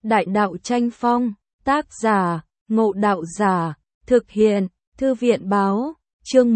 Đại đạo tranh phong, tác giả, Ngộ Đạo Giả, thực hiện, Thư viện báo, chương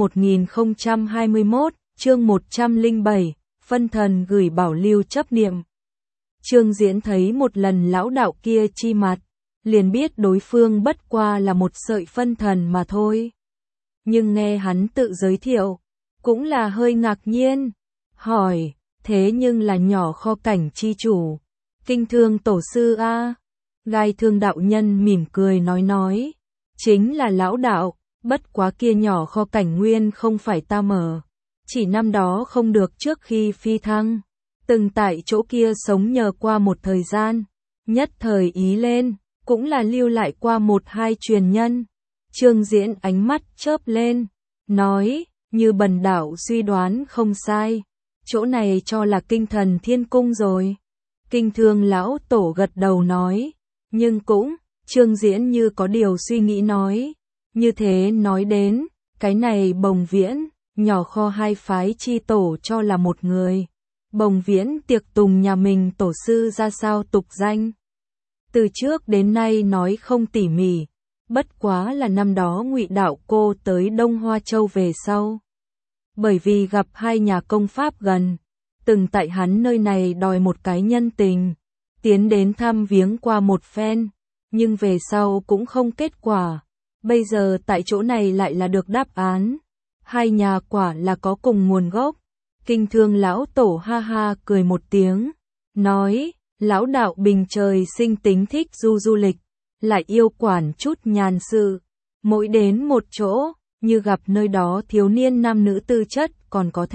1021, chương 107, phân thần gửi bảo lưu chấp niệm. Trương Diễn thấy một lần lão đạo kia chi mặt, liền biết đối phương bất qua là một sợi phân thần mà thôi. Nhưng nghe hắn tự giới thiệu, cũng là hơi ngạc nhiên, hỏi, thế nhưng là nhỏ kho cảnh chi chủ, Kinh Thương tổ sư a? Gai Thương đạo nhân mỉm cười nói, chính là lão đạo, bất quá kia nhỏ kho cảnh nguyên không phải ta mở, chỉ năm đó không được trước khi phi thăng, từng tại chỗ kia sống nhờ qua một thời gian, nhất thời ý lên, cũng là lưu lại qua một hai truyền nhân. Trương Diễn ánh mắt chớp lên, nói, như bần đạo suy đoán không sai, chỗ này cho là Kinh Thần Thiên Cung rồi. Kinh Thương lão tổ gật đầu nói, nhưng cũng, Trương Diễn như có điều suy nghĩ nói, như thế nói đến, cái này Bồng Viễn, nhỏ kho hai phái chi tổ cho là một người. Bồng Viễn tiệc tùng nhà mình tổ sư ra sao tục danh. Từ trước đến nay nói không tỉ mỉ, bất quá là năm đó Ngụy đạo cô tới Đông Hoa Châu về sau. Bởi vì gặp hai nhà công pháp gần, từng tại hắn nơi này đòi một cái nhân tình, tiến đến thăm viếng qua một phen, nhưng về sau cũng không kết quả. Bây giờ tại chỗ này lại là được đáp án, hai nhà quả là có cùng nguồn gốc. Kinh Thương lão tổ ha ha cười một tiếng, nói, lão đạo bình trời sinh tính thích du lịch, lại yêu quản chút nhàn sự, mỗi đến một chỗ, như gặp nơi đó thiếu niên nam nữ tư chất còn có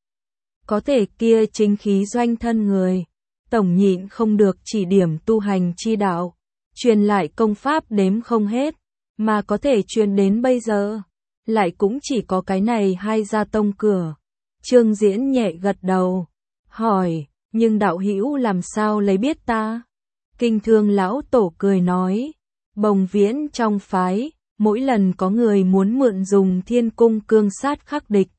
thể kia chính khí doanh thân người, tổng nhịn không được chỉ điểm tu hành chi đạo, truyền lại công pháp đếm không hết, mà có thể truyền đến bây giờ, lại cũng chỉ có cái này hai gia tông cửa. Trương Diễn nhẹ gật đầu, hỏi, nhưng đạo hữu làm sao lấy biết ta? Kinh Thương lão tổ cười nói, Bồng Viễn trong phái, mỗi lần có người muốn mượn dùng Thiên Cung cương sát khắc địch,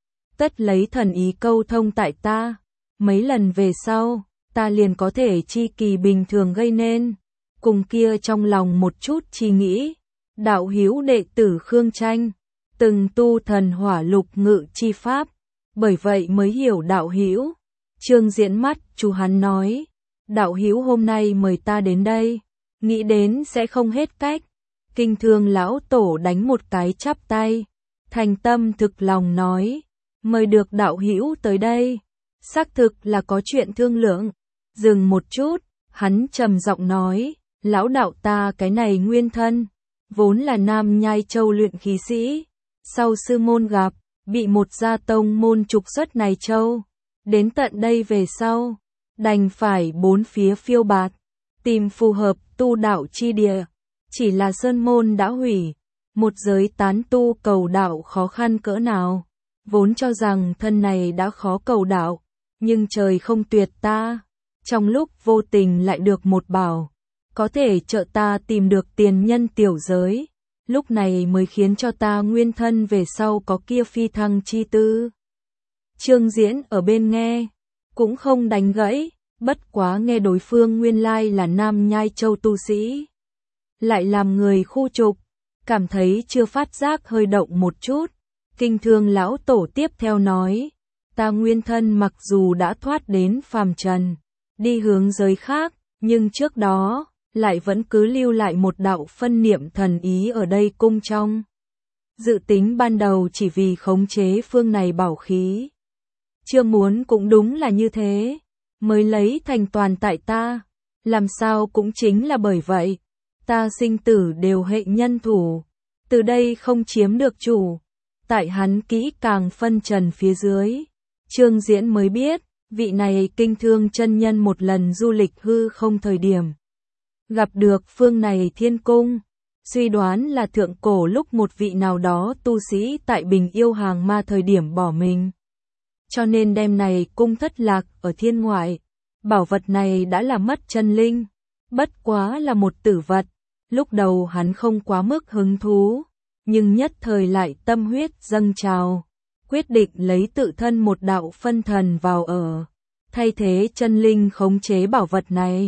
tất lấy thần ý câu thông tại ta, mấy lần về sau, ta liền có thể chi kỳ bình thường gây nên, cùng kia trong lòng một chút chi nghĩ, đạo hữu đệ tử Khương Tranh, từng tu thần hỏa lục ngự chi pháp, bởi vậy mới hiểu đạo hữu. Trương Diễn mắt chú hắn nói, đạo hữu hôm nay mời ta đến đây, nghĩ đến sẽ không hết cách. Kinh Thương lão tổ đánh một cái chắp tay, thành tâm thực lòng nói, mời được đạo hữu tới đây, xác thực là có chuyện thương lượng. Dừng một chút, hắn trầm giọng nói, lão đạo ta cái này nguyên thân, vốn là Nam Nhai Châu luyện khí sĩ, sau sư môn gặp, bị một gia tông môn trục xuất này châu, đến tận đây về sau, đành phải bốn phía phiêu bạt, tìm phù hợp tu đạo chi địa, chỉ là sơn môn đã hủy, một giới tán tu cầu đạo khó khăn cỡ nào, vốn cho rằng thân này đã khó cầu đạo, nhưng trời không tuyệt ta, trong lúc vô tình lại được một bảo, có thể trợ ta tìm được tiền nhân tiểu giới. Lúc này mới khiến cho ta nguyên thân về sau có kia phi thăng chi tư. Trương Diễn ở bên nghe, cũng không đánh gãy, bất quá nghe đối phương nguyên lai là Nam Nhai Châu tu sĩ. Lại làm người khu trục, cảm thấy chưa phát giác hơi động một chút. Kinh Thương lão tổ tiếp theo nói, ta nguyên thân mặc dù đã thoát đến phàm trần, đi hướng giới khác, nhưng trước đó lại vẫn cứ lưu lại một đạo phân niệm thần ý ở đây cung trong. Dự tính ban đầu chỉ vì khống chế phương này bảo khí. Chưa muốn cũng đúng là như thế, mới lấy thành toàn tại ta, làm sao cũng chính là bởi vậy, ta sinh tử đều hệ nhân thủ, từ đây không chiếm được chủ. Tại hắn kỹ càng phân trần phía dưới, Trương Diễn mới biết, vị này Kinh Thương chân nhân một lần du lịch hư không thời điểm. Gặp được phương này Thiên Cung, suy đoán là thượng cổ lúc một vị nào đó tu sĩ tại Bình Yêu hàng ma thời điểm bỏ mình. Cho nên đêm này cung thất lạc ở thiên ngoại, bảo vật này đã là mất chân linh, bất quá là một tử vật, lúc đầu hắn không quá mức hứng thú, nhưng nhất thời lại tâm huyết dâng trào, quyết định lấy tự thân một đạo phân thần vào ở, thay thế chân linh khống chế bảo vật này.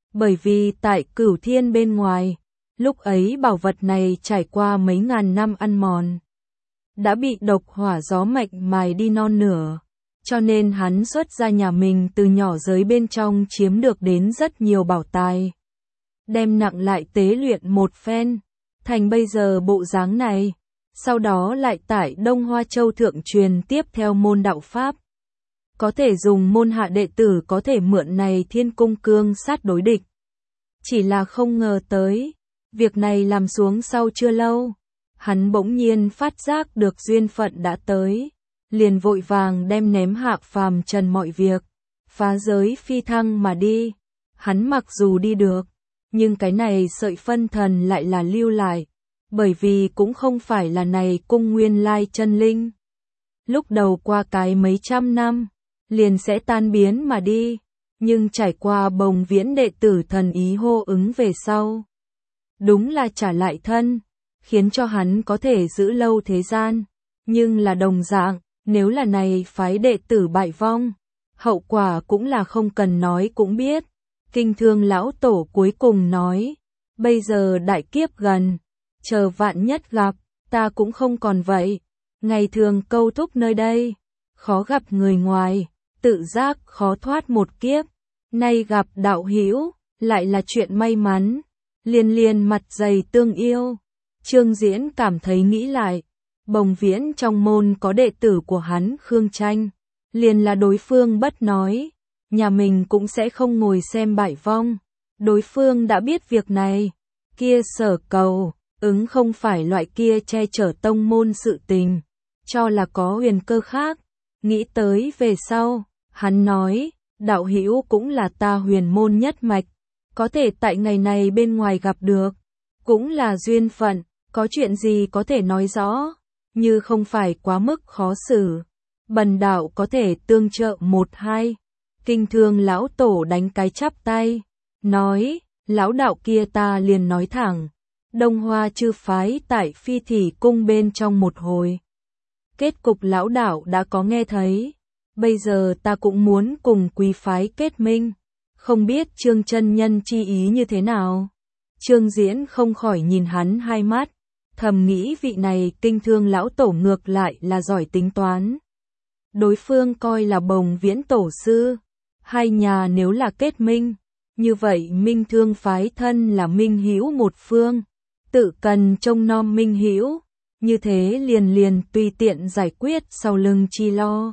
Bởi vì tại Cửu Thiên bên ngoài, lúc ấy bảo vật này trải qua mấy ngàn năm ăn mòn, đã bị độc hỏa gió mạch mài đi non nửa, cho nên hắn xuất ra nhà mình từ nhỏ giới bên trong chiếm được đến rất nhiều bảo tài, đem nặng lại tế luyện một phen, thành bây giờ bộ dáng này, sau đó lại tại Đông Hoa Châu thượng truyền tiếp theo môn đạo pháp. Có thể dùng môn hạ đệ tử có thể mượn này Thiên Cung cương sát đối địch. Chỉ là không ngờ tới, việc này làm xuống sau chưa lâu, hắn bỗng nhiên phát giác được duyên phận đã tới, liền vội vàng đem ném hạ phàm trần mọi việc, phá giới phi thăng mà đi. Hắn mặc dù đi được, nhưng cái này sợi phân thần lại là lưu lại, bởi vì cũng không phải là này cung nguyên lai chân linh. Lúc đầu qua cái mấy trăm năm, liền sẽ tan biến mà đi, nhưng trải qua Bồng Viễn đệ tử thần ý hô ứng về sau, đúng là trả lại thân, khiến cho hắn có thể giữ lâu thế gian, nhưng là đồng dạng, nếu là này phái đệ tử bại vong, hậu quả cũng là không cần nói cũng biết. Kinh Thương lão tổ cuối cùng nói, bây giờ đại kiếp gần, chờ vạn nhất gặp, ta cũng không còn vậy, ngày thường câu thúc nơi đây, khó gặp người ngoài, tự giác khó thoát một kiếp, nay gặp đạo hữu, lại là chuyện may mắn, liên liên mặt dày tương yêu. Trương Diễn cảm thấy nghĩ lại, Bồng Viễn trong môn có đệ tử của hắn Khương Tranh, liền là đối phương bất nói, nhà mình cũng sẽ không ngồi xem bại vong, đối phương đã biết việc này, kia Sở Cầu, ứng không phải loại kia che chở tông môn sự tình, cho là có huyền cơ khác, nghĩ tới về sau, hắn nói, đạo hữu cũng là ta huyền môn nhất mạch, có thể tại ngày này bên ngoài gặp được, cũng là duyên phận, có chuyện gì có thể nói rõ, như không phải quá mức khó xử, bần đạo có thể tương trợ một hai. Kinh Thương lão tổ đánh cái chắp tay, nói, lão đạo kia ta liền nói thẳng, Đông Hoa chư phái tại Phi Thỉ cung bên trong một hồi. Kết cục lão đạo đã có nghe thấy, bây giờ ta cũng muốn cùng quý phái kết minh, không biết Trương chân nhân chi ý như thế nào. Trương Diễn không khỏi nhìn hắn hai mắt, thầm nghĩ vị này Kinh Thương lão tổ ngược lại là giỏi tính toán. Đối phương coi là Bồng Viễn tổ sư, hai nhà nếu là kết minh, như vậy Minh Thương phái thân là minh hữu một phương, tự cần trông nom minh hữu, như thế liền tùy tiện giải quyết sau lưng chi lo.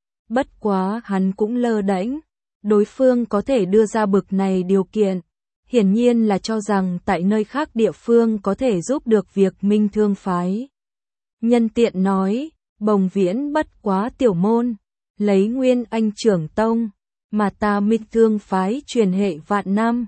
Bất quá hắn cũng lơ đễnh, đối phương có thể đưa ra bực này điều kiện, hiển nhiên là cho rằng tại nơi khác địa phương có thể giúp được việc Minh Thương phái. Nhân tiện nói, Bồng Viễn bất quá tiểu môn, lấy nguyên anh trưởng tông, mà ta Minh Thương phái truyền hệ vạn năm,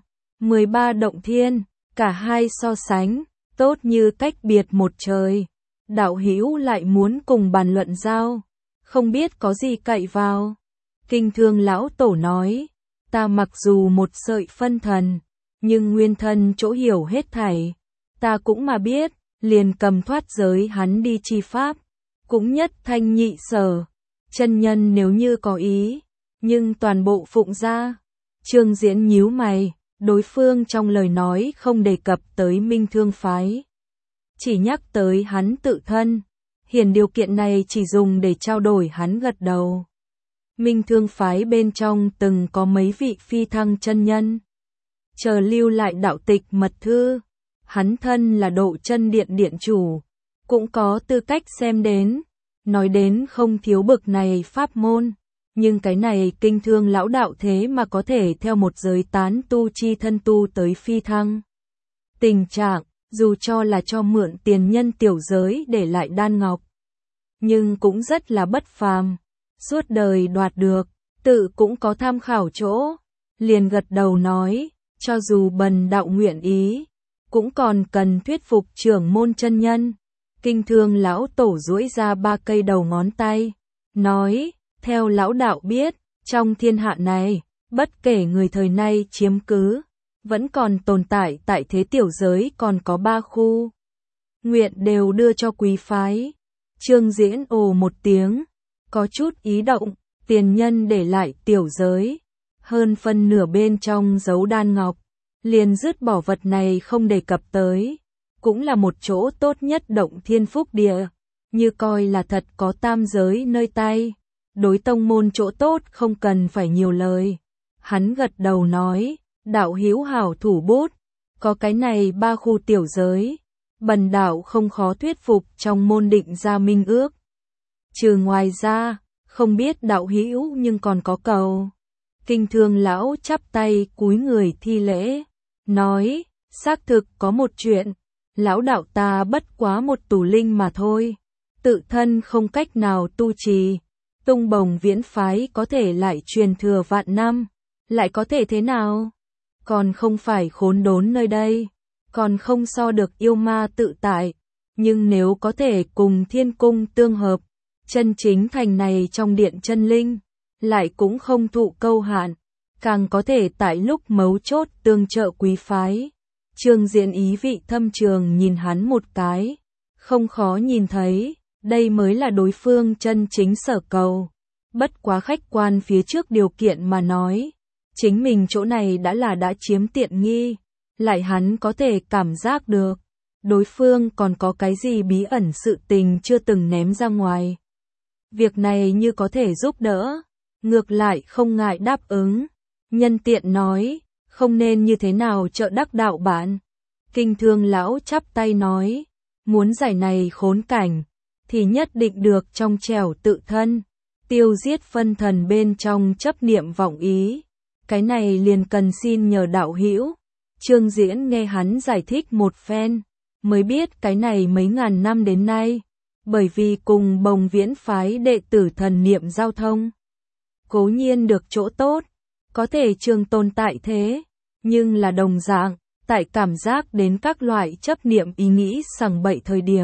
13 động thiên, cả hai so sánh, tốt như cách biệt một trời. Đạo hữu lại muốn cùng bàn luận giao, không biết có gì cậy vào. Kinh Thương lão tổ nói, ta mặc dù một sợi phân thần, nhưng nguyên thân chỗ hiểu hết thảy, ta cũng mà biết, liền cầm thoát giới hắn đi chi pháp, cũng nhất thanh nhị sở, chân nhân nếu như có ý, nhưng toàn bộ phụng ra. Trương Diễn nhíu mày, đối phương trong lời nói không đề cập tới Minh Thương phái, chỉ nhắc tới hắn tự thân, hiển điều kiện này chỉ dùng để trao đổi. Hắn gật đầu. Minh Thương phái bên trong từng có mấy vị phi thăng chân nhân, chờ lưu lại đạo tịch mật thư, hắn thân là Độ Chân Điện điện chủ, cũng có tư cách xem đến, nói đến không thiếu bực này pháp môn, nhưng cái này Kinh Thương lão đạo thế mà có thể theo một giới tán tu chi thân tu tới phi thăng. Tình trạng, dù cho là cho mượn tiền nhân tiểu giới để lại đan ngọc, nhưng cũng rất là bất phàm, suốt đời đoạt được, tự cũng có tham khảo chỗ, liền gật đầu nói, cho dù bần đạo nguyện ý, cũng còn cần thuyết phục trưởng môn chân nhân. Kinh Thương lão tổ duỗi ra 3 cây đầu ngón tay, nói, theo lão đạo biết, trong thiên hạ này, bất kể người thời nay chiếm cứ, vẫn còn tồn tại tại thế tiểu giới còn có 3 khu. Nguyện đều đưa cho quý phái. Trương Diễn ồ một tiếng, có chút ý động, tiền nhân để lại tiểu giới, hơn phân nửa bên trong giấu đan ngọc, liền dứt bỏ vật này không đề cập tới, cũng là một chỗ tốt nhất động thiên phúc địa, như coi là thật có tam giới nơi tay, đối tông môn chỗ tốt không cần phải nhiều lời. Hắn gật đầu nói, đạo hữu hảo thủ bút, có cái này 3 khu tiểu giới, bần đạo không khó thuyết phục trong môn định ra minh ước. Trừ ngoài ra, không biết đạo hữu nhưng còn có cầu. Kinh Thương lão chắp tay cúi người thi lễ, nói, xác thực có một chuyện, lão đạo ta bất quá một tù linh mà thôi, tự thân không cách nào tu trì, tung bồng viễn phái có thể lại truyền thừa vạn năm, lại có thể thế nào? Còn không phải khốn đốn nơi đây, còn không so được yêu ma tự tại, nhưng nếu có thể cùng thiên cung tương hợp, chân chính thành này trong điện chân linh, lại cũng không thụ câu hạn, càng có thể tại lúc mấu chốt tương trợ quý phái. Trương Diễn ý vị thâm trường nhìn hắn một cái, không khó nhìn thấy, đây mới là đối phương chân chính sở cầu. Bất quá khách quan phía trước điều kiện mà nói, chính mình chỗ này đã chiếm tiện nghi, lại hắn có thể cảm giác được, đối phương còn có cái gì bí ẩn sự tình chưa từng ném ra ngoài. Việc này như có thể giúp đỡ, ngược lại không ngại đáp ứng, nhân tiện nói, không nên như thế nào trợ đắc đạo bạn. Kinh Thương lão chắp tay nói, muốn giải này khốn cảnh, thì nhất định được trong trẻo tự thân, tiêu giết phân thần bên trong chấp niệm vọng ý. Cái này liền cần xin nhờ đạo hữu. Trương Diễn nghe hắn giải thích một phen, mới biết cái này mấy ngàn năm đến nay, bởi vì cùng bồng viễn phái đệ tử thần niệm giao thông, cố nhiên được chỗ tốt, có thể trường tồn tại thế, nhưng là đồng dạng, tại cảm giác đến các loại chấp niệm ý nghĩ sằng bậy thời điểm,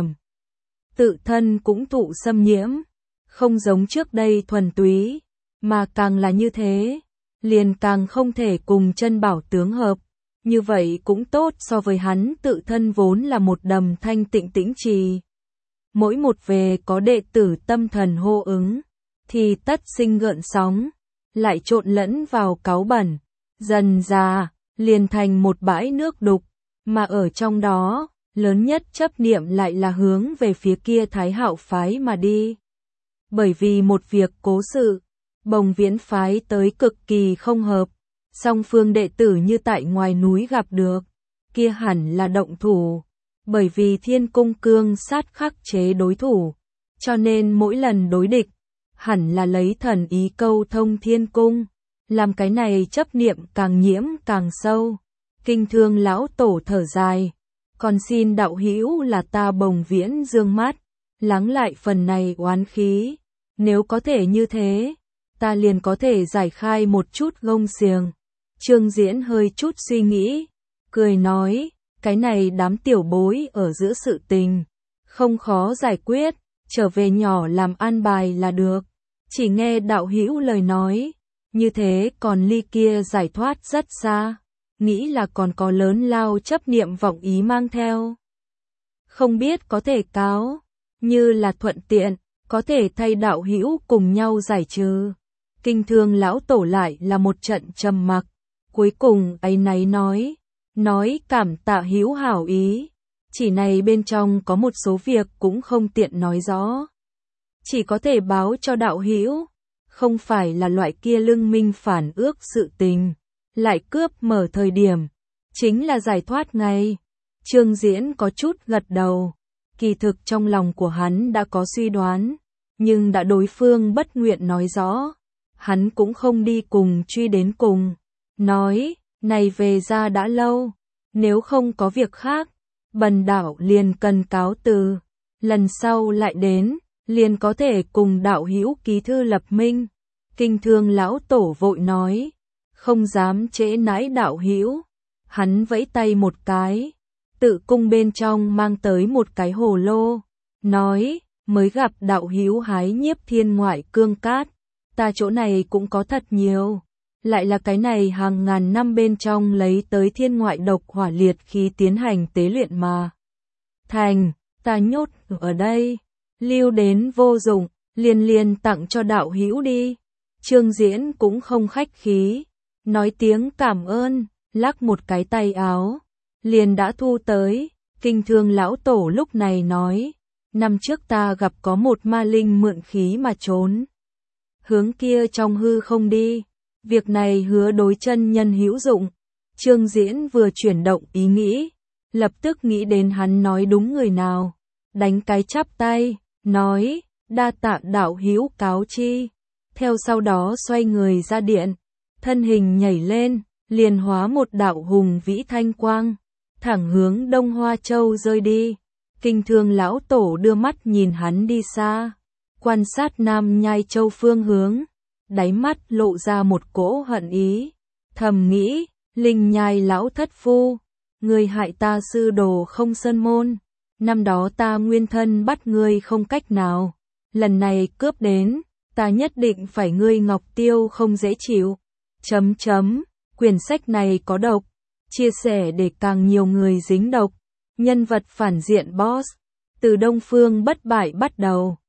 tự thân cũng thụ xâm nhiễm, không giống trước đây thuần túy, mà càng là như thế, liền càng không thể cùng chân bảo tướng hợp, như vậy cũng tốt so với hắn tự thân vốn là một đầm thanh tịnh tĩnh trì. Mỗi một về có đệ tử tâm thần hô ứng, thì tất sinh gợn sóng, lại trộn lẫn vào cáu bẩn, dần dà, liền thành một bãi nước đục, mà ở trong đó, lớn nhất chấp niệm lại là hướng về phía kia Thái Hạo phái mà đi. Bởi vì một việc cố sự, bồng viễn phái tới cực kỳ không hợp, song phương đệ tử như tại ngoài núi gặp được, kia hẳn là động thủ, bởi vì thiên cung cương sát khắc chế đối thủ, cho nên mỗi lần đối địch, hẳn là lấy thần ý câu thông thiên cung, làm cái này chấp niệm càng nhiễm càng sâu. Kinh Thương lão tổ thở dài, còn xin đạo hữu là ta bồng viễn dương mắt, lắng lại phần này oán khí, nếu có thể như thế, ta liền có thể giải khai một chút gông xiềng. Trương Diễn hơi chút suy nghĩ, cười nói, cái này đám tiểu bối ở giữa sự tình, không khó giải quyết, trở về nhỏ làm an bài là được. Chỉ nghe đạo hữu lời nói, như thế còn ly kia giải thoát rất xa, nghĩ là còn có lớn lao chấp niệm vọng ý mang theo. Không biết có thể cáo, như là thuận tiện, có thể thay đạo hữu cùng nhau giải trừ. Kinh Thương lão tổ lại là một trận trầm mặc, cuối cùng áy náy nói cảm tạ hữu hảo ý, chỉ này bên trong có một số việc cũng không tiện nói rõ, chỉ có thể báo cho đạo hữu, không phải là loại kia lưng minh phản ước sự tình, lại cướp mở thời điểm, chính là giải thoát ngay. Trương Diễn có chút gật đầu, kỳ thực trong lòng của hắn đã có suy đoán, nhưng đã đối phương bất nguyện nói rõ, hắn cũng không đi cùng truy đến cùng, nói, này về ra đã lâu, nếu không có việc khác, bần đạo liền cần cáo từ, lần sau lại đến, liền có thể cùng đạo hữu ký thư lập minh. Kinh Thương lão tổ vội nói, không dám trễ nãi đạo hữu, hắn vẫy tay một cái, tự cung bên trong mang tới một cái hồ lô, nói, mới gặp đạo hữu hái nhiếp thiên ngoại cương cát, ta chỗ này cũng có thật nhiều, lại là cái này hàng ngàn năm bên trong lấy tới thiên ngoại độc hỏa liệt khí tiến hành tế luyện mà thành, ta nhốt ở đây, lưu đến vô dụng, liền tặng cho đạo hữu đi. Trương Diễn cũng không khách khí, nói tiếng cảm ơn, lắc một cái tay áo, liền đã thu tới. Kinh Thương lão tổ lúc này nói, năm trước ta gặp có một ma linh mượn khí mà trốn. Hướng kia trong hư không đi, việc này hứa đối chân nhân hữu dụng. Trương Diễn vừa chuyển động ý nghĩ, lập tức nghĩ đến hắn nói đúng người nào, đánh cái chắp tay, nói, đa tạ đạo hữu cáo chi. Theo sau đó xoay người ra điện, thân hình nhảy lên, liền hóa một đạo hùng vĩ thanh quang, thẳng hướng Đông Hoa Châu rơi đi. Kinh Thương lão tổ đưa mắt nhìn hắn đi xa, quan sát Nam Nhai Châu phương hướng, đáy mắt lộ ra một cỗ hận ý, thầm nghĩ, Linh Nhai lão thất phu, ngươi hại ta sư đồ Không Sơn môn, năm đó ta nguyên thân bắt ngươi không cách nào, lần này cướp đến, ta nhất định phải ngươi Ngọc Tiêu không dễ chịu. Quyển sách này có độc, chia sẻ để càng nhiều người dính độc. Nhân vật phản diện boss, từ Đông Phương bất bại bắt đầu.